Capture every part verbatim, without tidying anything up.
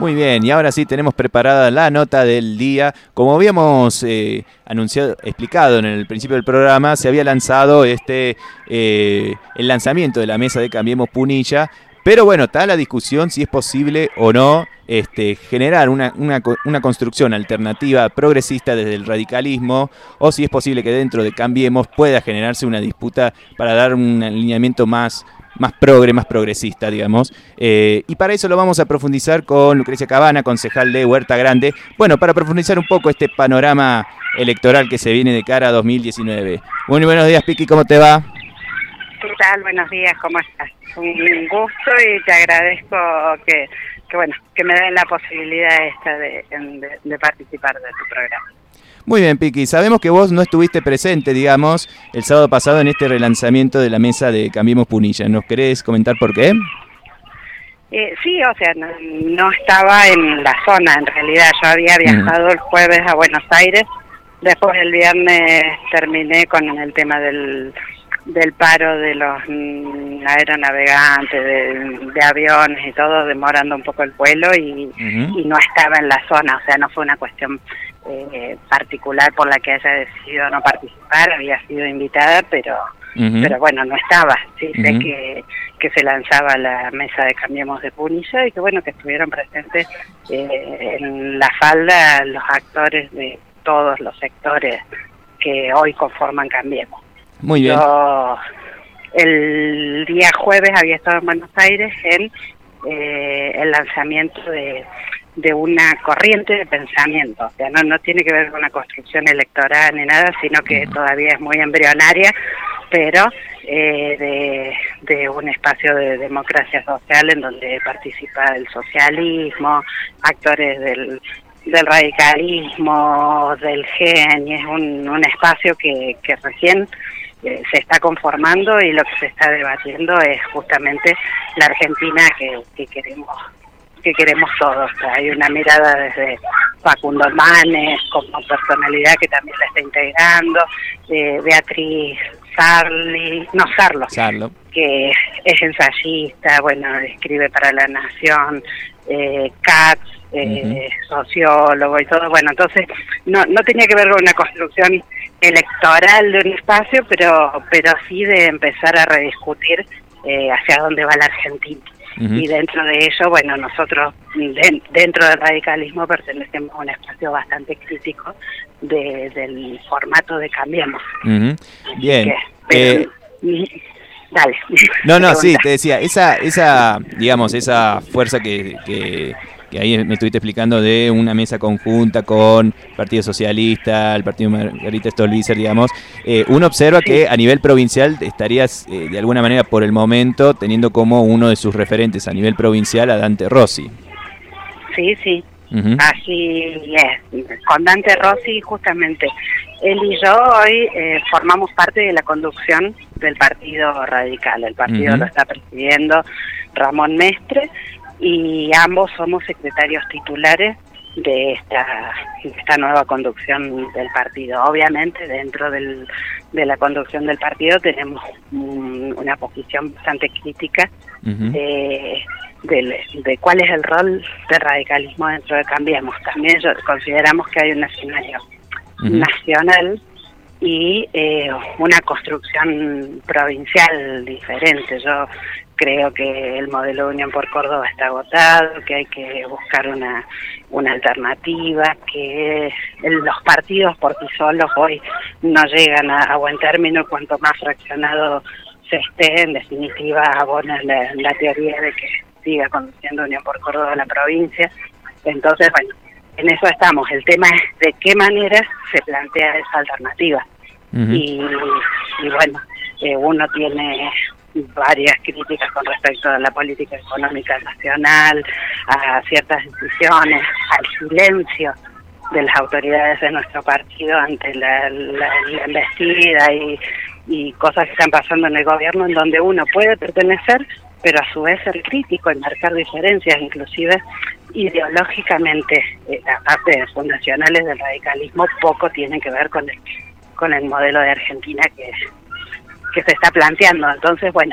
Muy bien, y ahora sí tenemos preparada la nota del día. Como habíamos eh, anunciado, explicado en el principio del programa, se había lanzado este eh, el lanzamiento de la mesa de Cambiemos Punilla. Pero bueno, está la discusión si es posible o no este, generar una, una, una construcción alternativa progresista desde el radicalismo, o si es posible que dentro de Cambiemos pueda generarse una disputa para dar un alineamiento más, más progre, más progresista, digamos. Eh, y para eso lo vamos a profundizar con Lucrecia Cabana, concejal de Huerta Grande. Bueno, para profundizar un poco este panorama electoral que se viene de cara a dos mil diecinueve. Muy buenos días, Piqui, ¿cómo te va? ¿Qué tal? Buenos días, ¿cómo estás? Un gusto y te agradezco que, que bueno, que me den la posibilidad esta de, de, de participar de tu programa. Muy bien, Piqui. Sabemos que vos no estuviste presente, digamos, el sábado pasado en este relanzamiento de la mesa de Cambiemos Punilla. ¿Nos querés comentar por qué? Eh, sí, o sea, no, no estaba en la zona, en realidad. Yo había viajado mm. el jueves a Buenos Aires, después el viernes terminé con el tema del... del paro de los mm, aeronavegantes, de, de aviones y todo, demorando un poco el vuelo y, uh-huh. y no estaba en la zona, o sea, no fue una cuestión eh, particular por la que haya decidido no participar, había sido invitada, pero uh-huh. pero bueno, no estaba, sí, uh-huh. sé que, que se lanzaba la mesa de Cambiemos de Punilla y que bueno, que estuvieron presentes eh, en la falda los actores de todos los sectores que hoy conforman Cambiemos. Muy bien. Yo el día jueves había estado en Buenos Aires en eh, el lanzamiento de, de una corriente de pensamiento. O sea, no, no tiene que ver con una construcción electoral ni nada, sino que uh-huh. todavía es muy embrionaria, pero eh, de, de un espacio de democracia social en donde participa el socialismo, actores del... del radicalismo, del gen, y es un, un espacio que, que recién eh, se está conformando y lo que se está debatiendo es justamente la Argentina que, que queremos que queremos todos. O sea, hay una mirada desde Facundo Manes como personalidad que también la está integrando, eh, Beatriz Sarli, no Sarlo, Sarlo, que es ensayista, bueno, escribe para La Nación, eh, Katz, eh, uh-huh. sociólogo y todo, bueno, entonces no no tenía que ver con una construcción electoral de un espacio, pero pero sí de empezar a rediscutir eh, hacia dónde va la Argentina. Uh-huh. Y dentro de ello, bueno, nosotros de, dentro del radicalismo pertenecemos a un espacio bastante crítico de, del formato de Cambiemos. Uh-huh. Bien. Que, pero, eh... Dale. No, no, sí, te decía, esa, esa, digamos, esa fuerza que, que, que ahí me estuviste explicando de una mesa conjunta con el Partido Socialista, el Partido Margarita Stolbizer, digamos, eh, uno observa sí. que a nivel provincial estarías eh, de alguna manera por el momento teniendo como uno de sus referentes a nivel provincial a Dante Rossi. Sí, sí. Uh-huh. Así es, con Dante Rossi justamente él y yo hoy eh, formamos parte de la conducción del Partido Radical. El partido uh-huh. lo está presidiendo Ramón Mestre y ambos somos secretarios titulares de esta, de esta nueva conducción del partido. Obviamente dentro del, de la conducción del partido tenemos um, una posición bastante crítica uh-huh. de De, de cuál es el rol del radicalismo dentro de Cambiemos. También yo, consideramos que hay un escenario uh-huh. nacional y eh, una construcción provincial diferente. Yo creo que el modelo de Unión por Córdoba está agotado, que hay que buscar una, una alternativa, que los partidos por sí solos hoy no llegan a, a buen término, cuanto más fraccionado se esté, en definitiva abona la, la teoría de que siga conduciendo Unión por Córdoba a la provincia. Entonces, bueno, en eso estamos. El tema es de qué manera se plantea esa alternativa. Uh-huh. y, y bueno, eh, uno tiene varias críticas con respecto a la política económica nacional, a ciertas decisiones, al silencio de las autoridades de nuestro partido ante la, la, la embestida y, y cosas que están pasando en el gobierno, en donde uno puede pertenecer, pero a su vez ser crítico y marcar diferencias, inclusive ideológicamente. Eh, las partes fundacionales del radicalismo poco tienen que ver con el, con el modelo de Argentina que, que se está planteando. Entonces, bueno,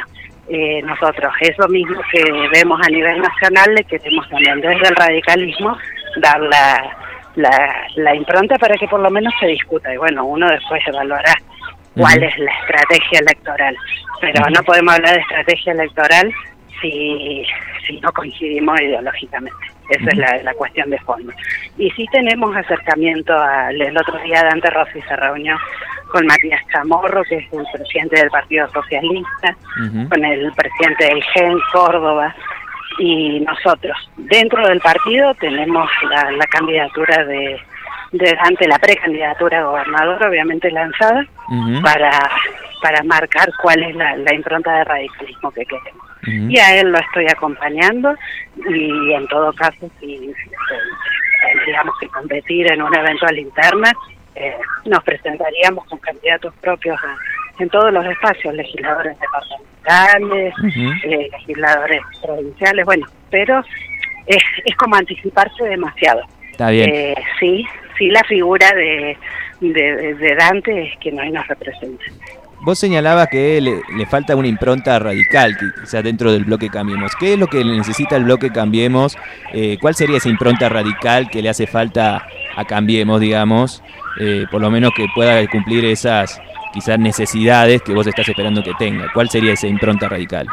eh, nosotros eso mismo que vemos a nivel nacional le queremos también desde el radicalismo dar la, la, la impronta para que por lo menos se discuta, y bueno, uno después evaluará cuál uh-huh. es la estrategia electoral, pero uh-huh. no podemos hablar de estrategia electoral si, si no coincidimos ideológicamente. Esa uh-huh. es la, la cuestión de fondo. Y sí tenemos acercamiento, al, el otro día Dante Rossi se reunió con Matías Chamorro, que es el presidente del Partido Socialista, uh-huh. con el presidente del G E N Córdoba, y nosotros dentro del partido tenemos la, la candidatura de, de Dante, la precandidatura a gobernador obviamente lanzada, uh-huh. para, para marcar cuál es la, la impronta de radicalismo que queremos. Uh-huh. Y a él lo estoy acompañando, y en todo caso si tendríamos que competir en una eventual interna, eh, nos presentaríamos con candidatos propios a, en todos los espacios, legisladores departamentales, uh-huh. eh, legisladores provinciales, bueno, pero es, es como anticiparse demasiado. Está bien. Eh, sí, sí, la figura de, de, de Dante es quien hoy nos representa. Vos señalabas que le, le falta una impronta radical, quizás dentro del bloque Cambiemos. ¿Qué es lo que necesita el bloque Cambiemos? Eh, ¿Cuál sería esa impronta radical que le hace falta a Cambiemos, digamos? Eh, por lo menos que pueda cumplir esas quizás necesidades que vos estás esperando que tenga. ¿Cuál sería esa impronta radical?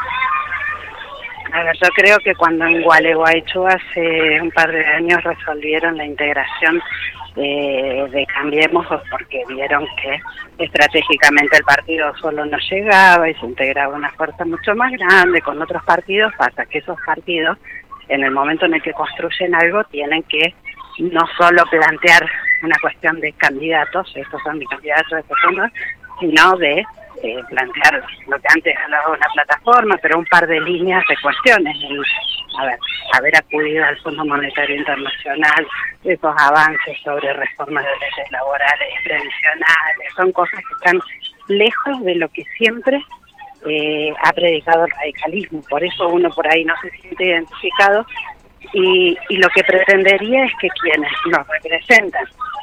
A ver, yo creo que cuando en Gualeguaychú hace un par de años resolvieron la integración eh, de Cambiemos, porque vieron que estratégicamente el partido solo no llegaba y se integraba una fuerza mucho más grande con otros partidos, pasa que esos partidos, en el momento en el que construyen algo, tienen que no solo plantear una cuestión de candidatos, estos son mis candidatos, estos son los, sino de eh, plantear lo que antes hablaba una plataforma, pero un par de líneas de cuestiones. El, a ver, haber acudido al Fondo Monetario Internacional, esos avances sobre reformas de leyes laborales y previsionales, son cosas que están lejos de lo que siempre eh, ha predicado el radicalismo. Por eso uno por ahí no se siente identificado, y, y lo que pretendería es que quienes nos representan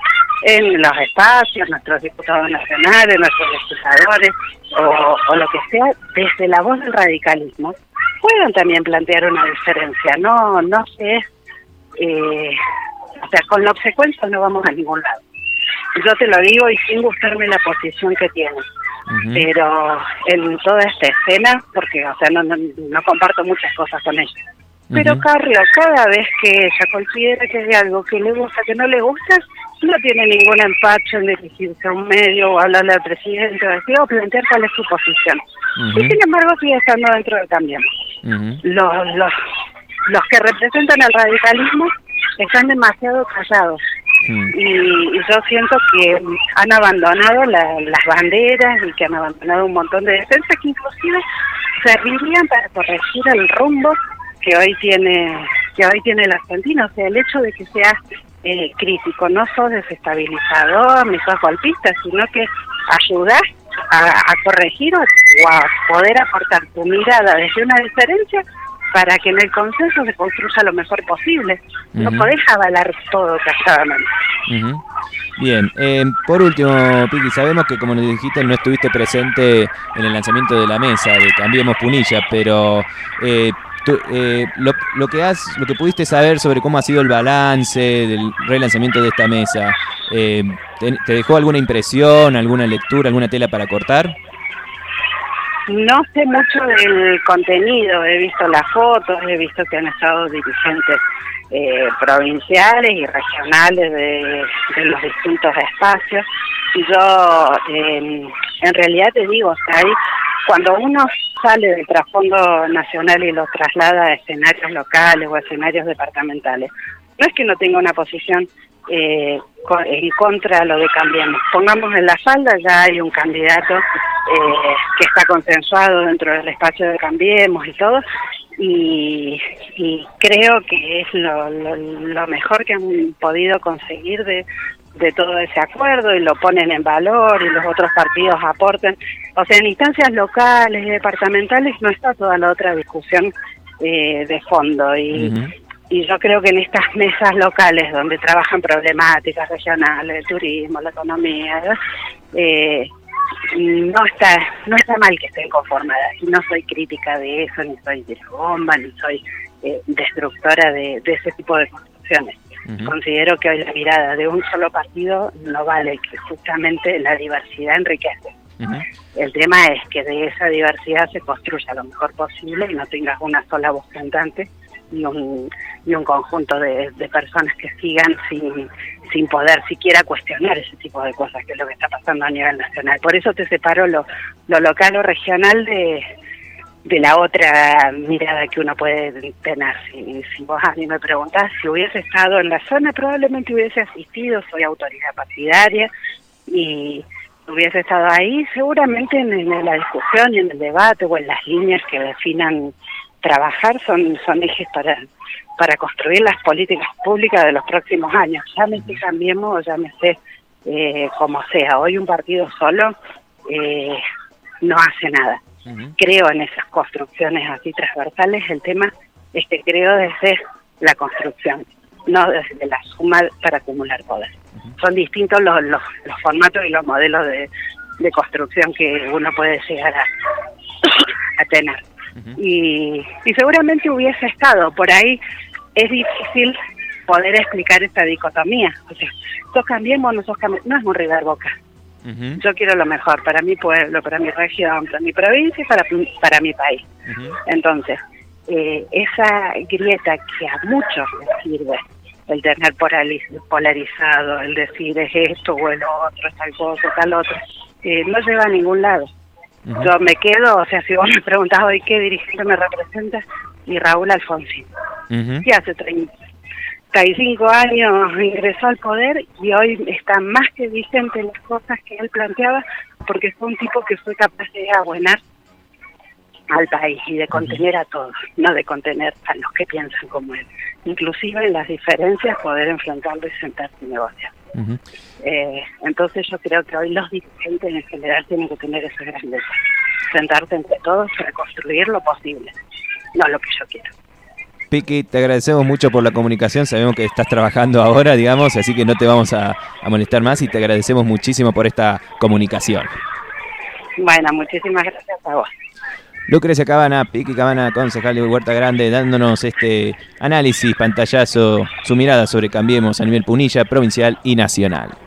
en los espacios, nuestros diputados nacionales, nuestros legisladores, o, o lo que sea, desde la voz del radicalismo, puedan también plantear una diferencia. No, no sé, eh, o sea, con la obsecuencia no vamos a ningún lado. Yo te lo digo y sin gustarme la posición que tiene. Uh-huh. Pero en toda esta escena, porque, o sea, no, no, no comparto muchas cosas con ella. Pero uh-huh. Carlos, cada vez que ella considera que hay algo que le gusta, que no le gusta, no tiene ningún empacho en dirigirse a un medio o hablarle al presidente o decir, o plantear cuál es su posición. Uh-huh. Y sin embargo sigue estando dentro de Cambiemos. Uh-huh. Los, los, los que representan al radicalismo están demasiado callados. Uh-huh. Y, y yo siento que han abandonado la, las banderas, y que han abandonado un montón de defensas que inclusive servirían para corregir el rumbo que hoy tiene que hoy tiene la Argentina. O sea, el hecho de que sea eh, crítico no sos desestabilizador ni sos golpista, sino que ayudás a, a corregir o a poder aportar tu mirada desde una diferencia para que en el consenso se construya lo mejor posible. Uh-huh. No podés avalar todo calladamente. Uh-huh. Bien, eh, por último, Piqui, sabemos que como nos dijiste no estuviste presente en el lanzamiento de la mesa de Cambiemos Punilla, pero eh, tú, eh, lo, lo que has, lo que pudiste saber sobre cómo ha sido el balance del relanzamiento de esta mesa, eh, ¿te, ¿te dejó alguna impresión, alguna lectura, alguna tela para cortar? No sé mucho del contenido, he visto las fotos, he visto que han estado dirigentes eh, provinciales y regionales de, de los distintos espacios. Y yo, eh, en realidad te digo, o sea, ahí, cuando uno sale del trasfondo nacional y lo traslada a escenarios locales o a escenarios departamentales, no es que no tenga una posición eh, en contra de lo de Cambiemos. Pongamos en la falda, ya hay un candidato eh, que está consensuado dentro del espacio de Cambiemos y todo, y, y creo que es lo, lo, lo mejor que han podido conseguir de, de todo ese acuerdo, y lo ponen en valor y los otros partidos aportan. O sea, en instancias locales y departamentales no está toda la otra discusión eh, de fondo, y uh-huh. Y yo creo que en estas mesas locales donde trabajan problemáticas regionales, el turismo, la economía, eh, no está no está mal que estén conformadas, y no soy crítica de eso, ni soy de la bomba, ni soy eh, destructora de, de ese tipo de construcciones. Uh-huh. Considero que hoy la mirada de un solo partido no vale, que justamente la diversidad enriquece. Uh-huh. El tema es que de esa diversidad se construya lo mejor posible y no tengas una sola voz cantante y un, y un conjunto de, de personas que sigan sin, sin poder siquiera cuestionar ese tipo de cosas, que es lo que está pasando a nivel nacional. Por eso te separo lo, lo local o regional de, de la otra mirada que uno puede tener. Si, si vos a mí me preguntás si hubiese estado en la zona, probablemente hubiese asistido, soy autoridad partidaria, y hubiese estado ahí seguramente en, en la discusión y en el debate o en las líneas que definan trabajar, son, son ejes para, para construir las políticas públicas de los próximos años. Llámese Cambiemos o llámese eh, como sea. Hoy un partido solo eh, no hace nada. Uh-huh. Creo en esas construcciones así transversales. El tema es que creo desde la construcción, no desde la suma para acumular poder. Uh-huh. Son distintos los, los, los formatos y los modelos de, de construcción que uno puede llegar a, a tener. Uh-huh. y, y seguramente hubiese estado por ahí. Es difícil poder explicar esta dicotomía, o sea, sos Cambiemos, no sos Cambiemos, no es un River Boca. Uh-huh. Yo quiero lo mejor para mi pueblo, para mi región, para mi provincia y para, para mi país. Uh-huh. Entonces, eh, esa grieta que a muchos les sirve, el tener polarizado, el decir es esto o el otro, es tal cosa, tal otro, eh, no lleva a ningún lado. Uh-huh. Yo me quedo, o sea, si vos me preguntás hoy qué dirigente me representa, y Raúl Alfonsín, uh-huh. que hace treinta y cinco años ingresó al poder y hoy está más que vigente en las cosas que él planteaba, porque fue un tipo que fue capaz de abuenar al país y de contener uh-huh. a todos, no de contener a los que piensan como él. Inclusive en las diferencias poder enfrentarlo y sentarse y negociar. Uh-huh. Eh, entonces yo creo que hoy los dirigentes en general tienen que tener esa grandeza, sentarse entre todos para construir lo posible, no lo que yo quiero. Piqui, te agradecemos mucho por la comunicación, sabemos que estás trabajando ahora, digamos, así que no te vamos a, a molestar más y te agradecemos muchísimo por esta comunicación. Bueno, muchísimas gracias a vos. Lucrecia Cabana, Piqui Cabana, concejal de Huerta Grande, dándonos este análisis, pantallazo, su mirada sobre Cambiemos a nivel Punilla, provincial y nacional.